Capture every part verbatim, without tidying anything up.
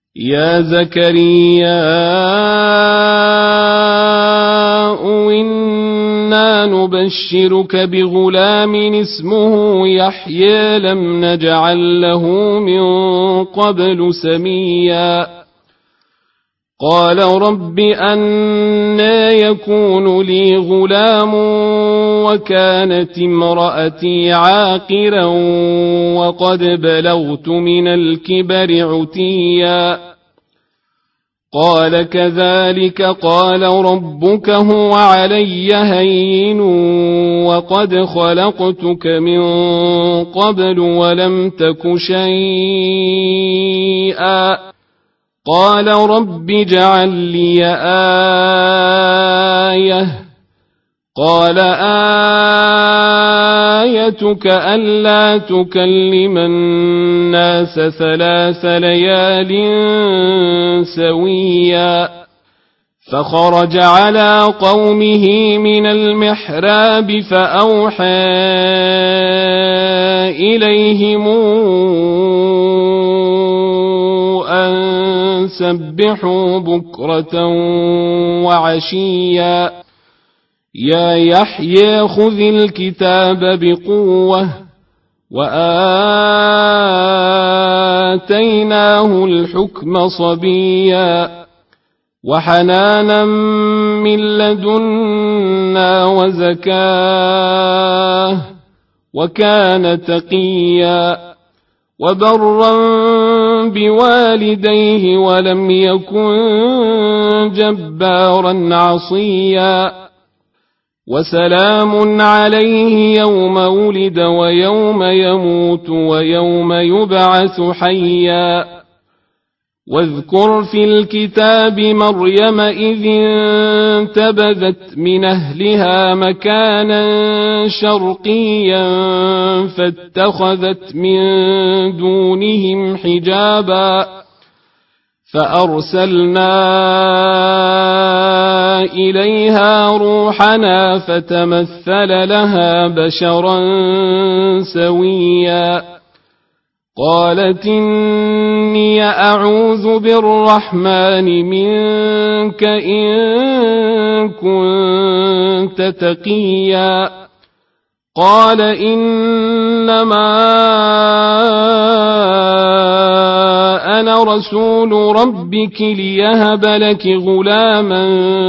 يا زكريا إنا نبشرك بغلام اسمه يحيى لم نجعل له من قبل سميا قال رب أنى يكون لي غلام وكانت امرأتي عاقرا وقد بلغت من الكبر عتيا قال كذلك قال ربك هو علي هين وقد خلقتك من قبل ولم تك شيئا قال رب اجعل لي آية قال آيتك ألا تكلم الناس ثلاث ليال سويا فخرج على قومه من المحراب فأوحى إليهم أن سبحوا بكرة وعشيا يا يحيى خذ الكتاب بقوة وآتيناه الحكم صبيا وحنانا من لدنا وزكاه وكان تقيا وبرا بوالديه ولم يكن جبارا عصيا وسلام عليه يوم ولد ويوم يموت ويوم يبعث حيا واذكر في الكتاب مريم إذ انتبذت من أهلها مكانا شرقيا فاتخذت من دونهم حجابا فأرسلنا إليها روحنا فتمثل لها بشرا سويا قالت إني أعوذ بالرحمن منك إن كنت تقيا قال إنما أنا رسول ربك ليهب لك غلاما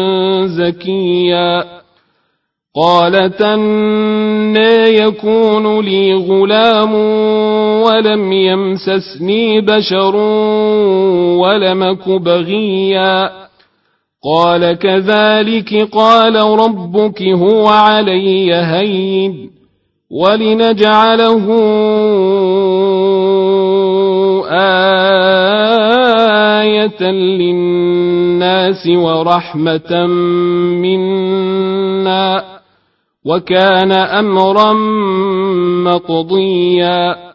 زكيا قالت أنى يكون لي غلام ولم يمسسني بشر ولمك بغيا قال كذلك قال ربك هو علي هين ولنجعله آية للناس ورحمة منا وكان أمرا مقضيا